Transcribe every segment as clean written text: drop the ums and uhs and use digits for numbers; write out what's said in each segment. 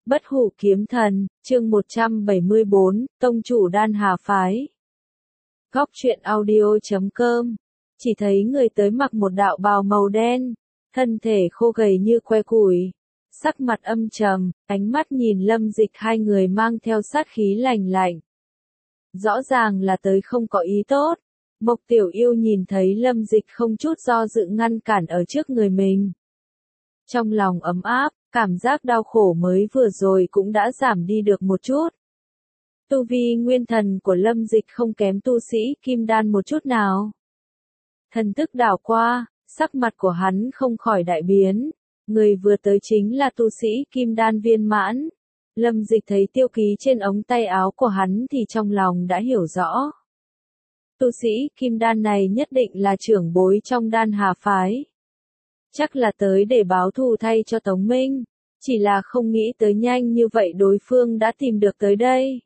Bất hủ kiếm thần, chương 174, tông chủ Đan Hà Phái. Góc truyện audio.com. Chỉ thấy người tới mặc một đạo bào màu đen, thân thể khô gầy như que củi, sắc mặt âm trầm, ánh mắt nhìn Lâm Dịch, hai người mang theo sát khí lạnh lạnh. Rõ ràng là tới không có ý tốt. Mộc Tiểu Yêu nhìn thấy Lâm Dịch không chút do dự ngăn cản ở trước người mình. Trong lòng ấm áp, cảm giác đau khổ mới vừa rồi cũng đã giảm đi được một chút. Tu vi nguyên thần của Lâm Dịch không kém tu sĩ kim đan một chút nào. Thần thức đảo qua, sắc mặt của hắn không khỏi đại biến. Người vừa tới chính là tu sĩ kim đan viên mãn. Lâm Dịch thấy tiêu ký trên ống tay áo của hắn thì trong lòng đã hiểu rõ. Tu sĩ kim đan này nhất định là trưởng bối trong Đan Hà Phái. Chắc là tới để báo thù thay cho Tống Minh. Chỉ là không nghĩ tới nhanh như vậy đối phương đã tìm được tới đây.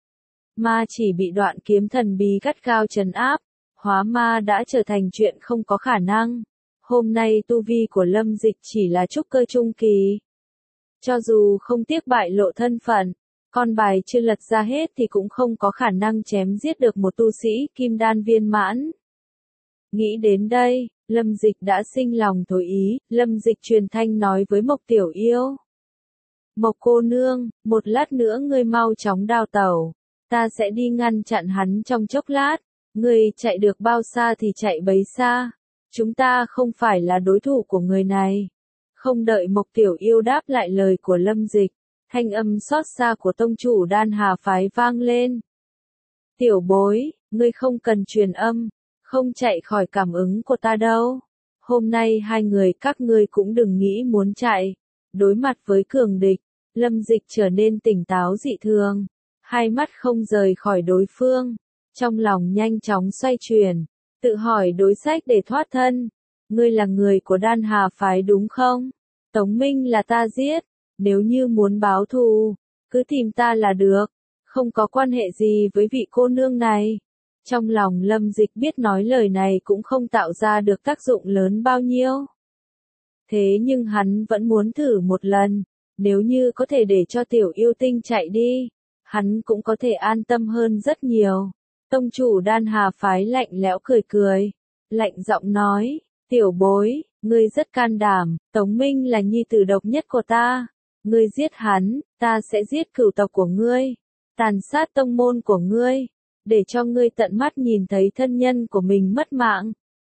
Ma chỉ bị đoạn kiếm thần bí gắt gao trấn áp. Hóa ma đã trở thành chuyện không có khả năng. Hôm nay tu vi của Lâm Dịch chỉ là trúc cơ trung kỳ. Cho dù không tiếc bại lộ thân phận, con bài chưa lật ra hết thì cũng không có khả năng chém giết được một tu sĩ kim đan viên mãn. Nghĩ đến đây, Lâm Dịch đã sinh lòng thối ý. Lâm Dịch truyền thanh nói với Mộc Tiểu Yêu. Mộc cô nương, một lát nữa ngươi mau chóng đào tẩu. Ta sẽ đi ngăn chặn hắn trong chốc lát. Ngươi chạy được bao xa thì chạy bấy xa. Chúng ta không phải là đối thủ của người này. Không đợi Mộc Tiểu Yêu đáp lại lời của Lâm Dịch, thanh âm xót xa của tông chủ Đan Hà Phái vang lên. Tiểu bối, ngươi không cần truyền âm, không chạy khỏi cảm ứng của ta đâu. Hôm nay hai người các ngươi cũng đừng nghĩ muốn chạy. Đối mặt với cường địch, Lâm Dịch trở nên tỉnh táo dị thường, hai mắt không rời khỏi đối phương, trong lòng nhanh chóng xoay chuyển, tự hỏi đối sách để thoát thân. Ngươi là người của Đan Hà Phái đúng không? Tống Minh là ta giết, nếu như muốn báo thù, cứ tìm ta là được, không có quan hệ gì với vị cô nương này. Trong lòng Lâm Dịch biết nói lời này cũng không tạo ra được tác dụng lớn bao nhiêu. Thế nhưng hắn vẫn muốn thử một lần, nếu như có thể để cho Tiểu Yêu Tinh chạy đi, hắn cũng có thể an tâm hơn rất nhiều. Tông chủ Đan Hà Phái lạnh lẽo cười cười, lạnh giọng nói, tiểu bối, ngươi rất can đảm, Tống Minh là nhi tử độc nhất của ta. Ngươi giết hắn, ta sẽ giết cửu tộc của ngươi, tàn sát tông môn của ngươi, để cho ngươi tận mắt nhìn thấy thân nhân của mình mất mạng.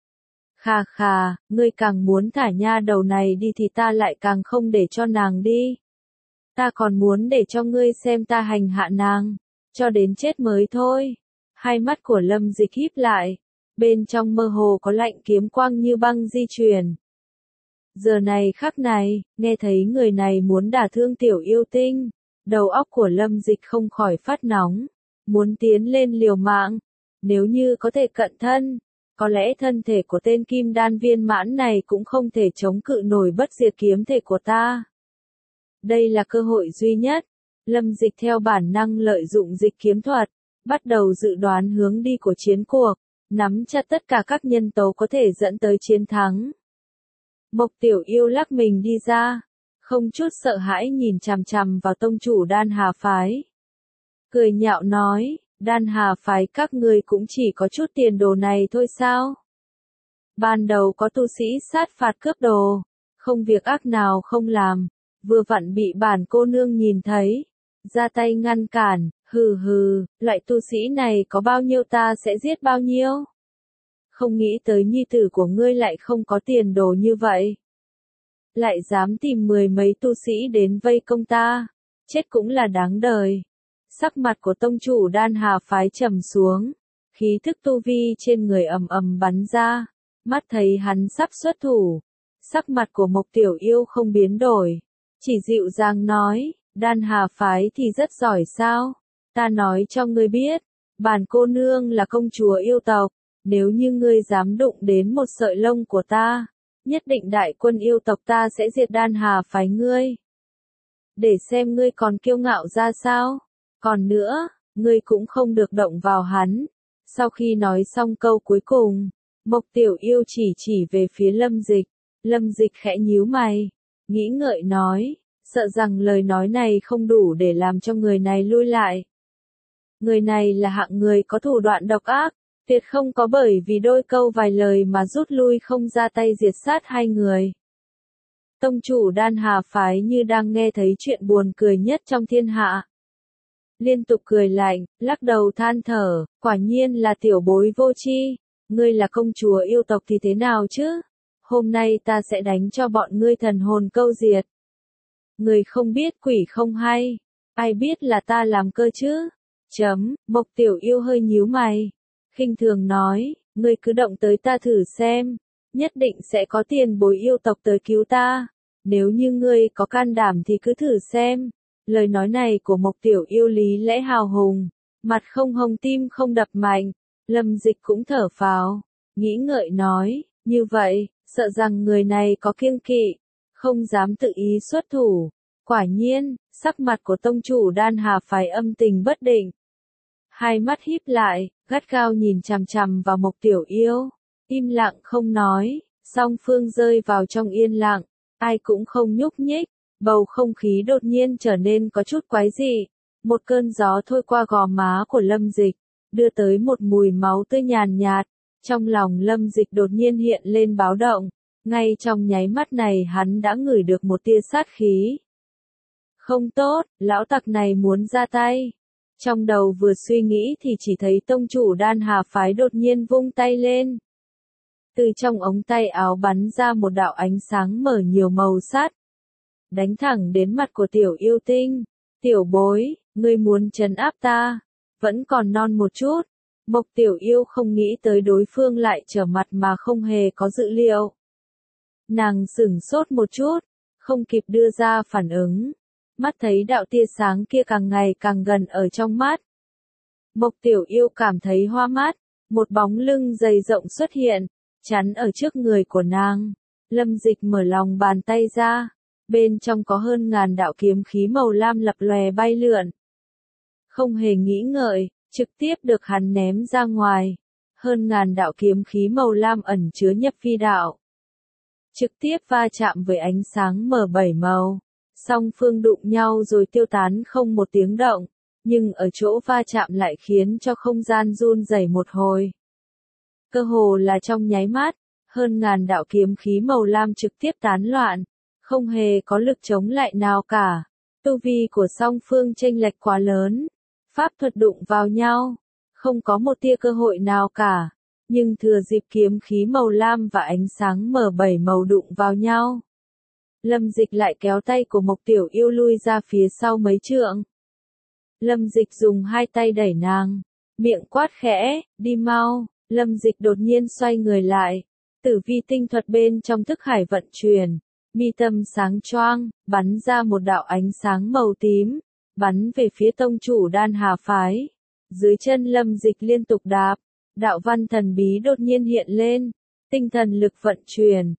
Khà khà, ngươi càng muốn thả nha đầu này đi thì ta lại càng không để cho nàng đi. Ta còn muốn để cho ngươi xem ta hành hạ nàng, cho đến chết mới thôi. Hai mắt của Lâm Dịch híp lại, bên trong mơ hồ có lạnh kiếm quang như băng di chuyển. Giờ này khắc này, nghe thấy người này muốn đả thương Tiểu Yêu Tinh, đầu óc của Lâm Dịch không khỏi phát nóng, muốn tiến lên liều mạng. Nếu như có thể cận thân, có lẽ thân thể của tên kim đan viên mãn này cũng không thể chống cự nổi bất diệt kiếm thể của ta. Đây là cơ hội duy nhất. Lâm Dịch theo bản năng lợi dụng dịch kiếm thuật, bắt đầu dự đoán hướng đi của chiến cuộc, nắm chặt tất cả các nhân tố có thể dẫn tới chiến thắng. Mộc Tiểu Yêu lắc mình đi ra, không chút sợ hãi nhìn chằm chằm vào tông chủ Đan Hà Phái. Cười nhạo nói, Đan Hà Phái các ngươi cũng chỉ có chút tiền đồ này thôi sao? Ban đầu có tu sĩ sát phạt cướp đồ, không việc ác nào không làm, vừa vặn bị bản cô nương nhìn thấy, ra tay ngăn cản, hừ hừ, loại tu sĩ này có bao nhiêu ta sẽ giết bao nhiêu. Không nghĩ tới nhi tử của ngươi lại không có tiền đồ như vậy. Lại dám tìm mười mấy tu sĩ đến vây công ta, chết cũng là đáng đời. Sắc mặt của tông chủ Đan Hà Phái trầm xuống, khí thức tu vi trên người ầm ầm bắn ra, mắt thấy hắn sắp xuất thủ. Sắc mặt của Mộc Tiểu Yêu không biến đổi, chỉ dịu dàng nói, Đan Hà Phái thì rất giỏi sao? Ta nói cho ngươi biết, bản cô nương là công chúa yêu tộc, nếu như ngươi dám đụng đến một sợi lông của ta, nhất định đại quân yêu tộc ta sẽ diệt Đan Hà Phái ngươi. Để xem ngươi còn kiêu ngạo ra sao? Còn nữa, ngươi cũng không được động vào hắn. Sau khi nói xong câu cuối cùng, Mộc Tiểu Yêu chỉ về phía Lâm Dịch. Lâm Dịch khẽ nhíu mày, nghĩ ngợi nói, sợ rằng lời nói này không đủ để làm cho người này lui lại. Người này là hạng người có thủ đoạn độc ác, tuyệt không có bởi vì đôi câu vài lời mà rút lui không ra tay diệt sát hai người. Tông chủ Đan Hà phái như đang nghe thấy chuyện buồn cười nhất trong thiên hạ. Liên tục cười lạnh, lắc đầu than thở, quả nhiên là tiểu bối vô tri, ngươi là công chúa yêu tộc thì thế nào chứ? Hôm nay ta sẽ đánh cho bọn ngươi thần hồn câu diệt. Người không biết quỷ không hay, ai biết là ta làm cơ chứ? Mộc Tiểu Yêu hơi nhíu mày, khinh thường nói, ngươi cứ động tới ta thử xem, nhất định sẽ có tiền bối yêu tộc tới cứu ta. Nếu như ngươi có can đảm thì cứ thử xem. Lời nói này của Mộc Tiểu Yêu lý lẽ hào hùng, mặt không hồng tim không đập mạnh. Lâm Dịch cũng thở phào, nghĩ ngợi nói, như vậy, sợ rằng người này có kiêng kỵ, không dám tự ý xuất thủ. Quả nhiên, sắc mặt của tông chủ Đan Hà phái âm tình bất định. Hai mắt híp lại, gắt gao nhìn chằm chằm vào Mộc Tiểu Yêu, im lặng không nói, song phương rơi vào trong yên lặng, ai cũng không nhúc nhích, bầu không khí đột nhiên trở nên có chút quái dị. Một cơn gió thôi qua gò má của Lâm Dịch, đưa tới một mùi máu tươi nhàn nhạt, trong lòng Lâm Dịch đột nhiên hiện lên báo động, ngay trong nháy mắt này hắn đã ngửi được một tia sát khí. Không tốt, lão tặc này muốn ra tay. Trong đầu vừa suy nghĩ thì chỉ thấy tông chủ Đan Hà phái đột nhiên vung tay lên. Từ trong ống tay áo bắn ra một đạo ánh sáng mở nhiều màu sắc, đánh thẳng đến mặt của Tiểu Yêu Tinh. Tiểu bối, ngươi muốn trấn áp ta, vẫn còn non một chút. Mộc Tiểu Yêu không nghĩ tới đối phương lại trở mặt mà không hề có dự liệu. Nàng sửng sốt một chút, không kịp đưa ra phản ứng. Mắt thấy đạo tia sáng kia càng ngày càng gần ở trong mắt. Mộc Tiểu Yêu cảm thấy hoa mắt, một bóng lưng dày rộng xuất hiện, chắn ở trước người của nàng. Lâm Dịch mở lòng bàn tay ra, bên trong có hơn ngàn đạo kiếm khí màu lam lập lòe bay lượn. Không hề nghĩ ngợi, trực tiếp được hắn ném ra ngoài. Hơn ngàn đạo kiếm khí màu lam ẩn chứa nhập phi đạo, trực tiếp va chạm với ánh sáng M7 màu. Song phương đụng nhau rồi tiêu tán không một tiếng động, nhưng ở chỗ va chạm lại khiến cho không gian run rẩy một hồi. Cơ hồ là trong nháy mắt, hơn ngàn đạo kiếm khí màu lam trực tiếp tán loạn, không hề có lực chống lại nào cả. Tu vi của song phương chênh lệch quá lớn, pháp thuật đụng vào nhau, không có một tia cơ hội nào cả, nhưng thừa dịp kiếm khí màu lam và ánh sáng M7 màu đụng vào nhau. Lâm Dịch lại kéo tay của Mộc Tiểu Yêu lui ra phía sau mấy trượng. Lâm Dịch dùng hai tay đẩy nàng, miệng quát khẽ, đi mau. Lâm Dịch đột nhiên xoay người lại, tử vi tinh thuật bên trong thức hải vận chuyển, mi tâm sáng choang, bắn ra một đạo ánh sáng màu tím, bắn về phía tông chủ Đan Hà phái. Dưới chân Lâm Dịch liên tục đạp, đạo văn thần bí đột nhiên hiện lên, tinh thần lực vận chuyển.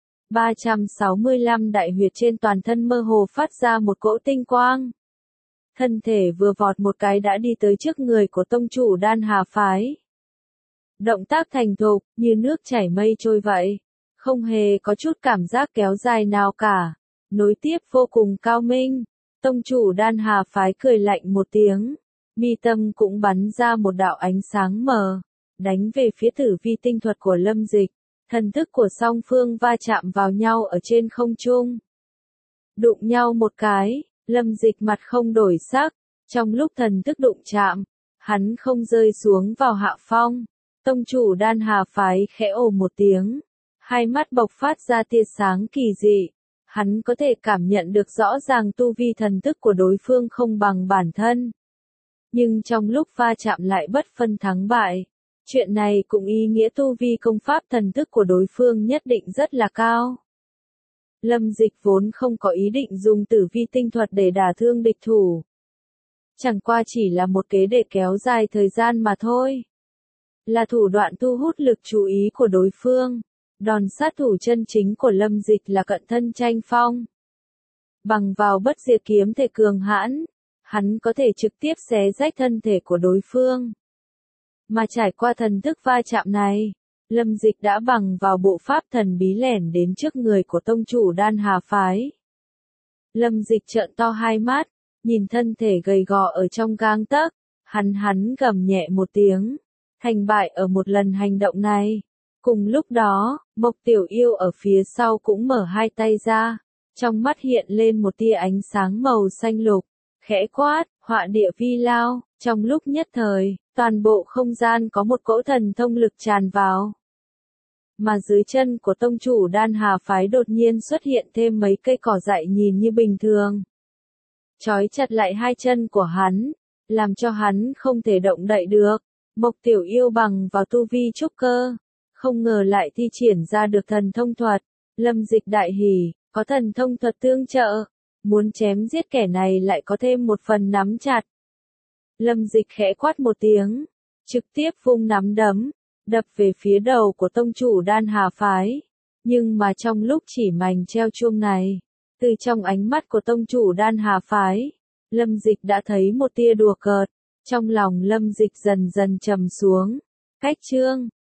365 đại huyệt trên toàn thân mơ hồ phát ra một cỗ tinh quang. Thân thể vừa vọt một cái đã đi tới trước người của tông chủ Đan Hà phái. Động tác thành thục, như nước chảy mây trôi vậy, không hề có chút cảm giác kéo dài nào cả, nối tiếp vô cùng cao minh. Tông chủ Đan Hà phái cười lạnh một tiếng, mi tâm cũng bắn ra một đạo ánh sáng mờ, đánh về phía tử vi tinh thuật của Lâm Dịch. Thần thức của song phương va chạm vào nhau ở trên không trung. Đụng nhau một cái, Lâm Dịch mặt không đổi sắc, trong lúc thần thức đụng chạm, hắn không rơi xuống vào hạ phong. Tông chủ Đan Hà phái khẽ ồ một tiếng, hai mắt bộc phát ra tia sáng kỳ dị. Hắn có thể cảm nhận được rõ ràng tu vi thần thức của đối phương không bằng bản thân. Nhưng trong lúc va chạm lại bất phân thắng bại. Chuyện này cũng ý nghĩa tu vi công pháp thần thức của đối phương nhất định rất là cao. Lâm Dịch vốn không có ý định dùng tử vi tinh thuật để đả thương địch thủ. Chẳng qua chỉ là một kế để kéo dài thời gian mà thôi. Là thủ đoạn thu hút lực chú ý của đối phương. Đòn sát thủ chân chính của Lâm Dịch là cận thân tranh phong. Bằng vào bất diệt kiếm thể cường hãn, hắn có thể trực tiếp xé rách thân thể của đối phương. Mà trải qua thần thức va chạm này, Lâm Dịch đã bằng vào bộ pháp thần bí lẻn đến trước người của tông chủ Đan Hà phái. Lâm Dịch trợn to hai mắt, nhìn thân thể gầy gò ở trong gang tấc, hắn gầm nhẹ một tiếng, thành bại ở một lần hành động này. Cùng lúc đó, Mộc Tiểu Yêu ở phía sau cũng mở hai tay ra, trong mắt hiện lên một tia ánh sáng màu xanh lục, khẽ quát, họa địa vi lao, trong lúc nhất thời, toàn bộ không gian có một cỗ thần thông lực tràn vào. Mà dưới chân của tông chủ Đan Hà phái đột nhiên xuất hiện thêm mấy cây cỏ dại nhìn như bình thường. Trói chặt lại hai chân của hắn, làm cho hắn không thể động đậy được. Mộc Tiểu Yêu bằng vào tu vi trúc cơ, không ngờ lại thi triển ra được thần thông thuật. Lâm Dịch đại hỉ, có thần thông thuật tương trợ, muốn chém giết kẻ này lại có thêm một phần nắm chặt. Lâm Dịch khẽ quát một tiếng, trực tiếp vung nắm đấm, đập về phía đầu của tông chủ Đan Hà phái. Nhưng mà trong lúc chỉ mảnh treo chuông này, từ trong ánh mắt của tông chủ Đan Hà phái, Lâm Dịch đã thấy một tia đùa cợt, trong lòng Lâm Dịch dần dần trầm xuống. Cách chương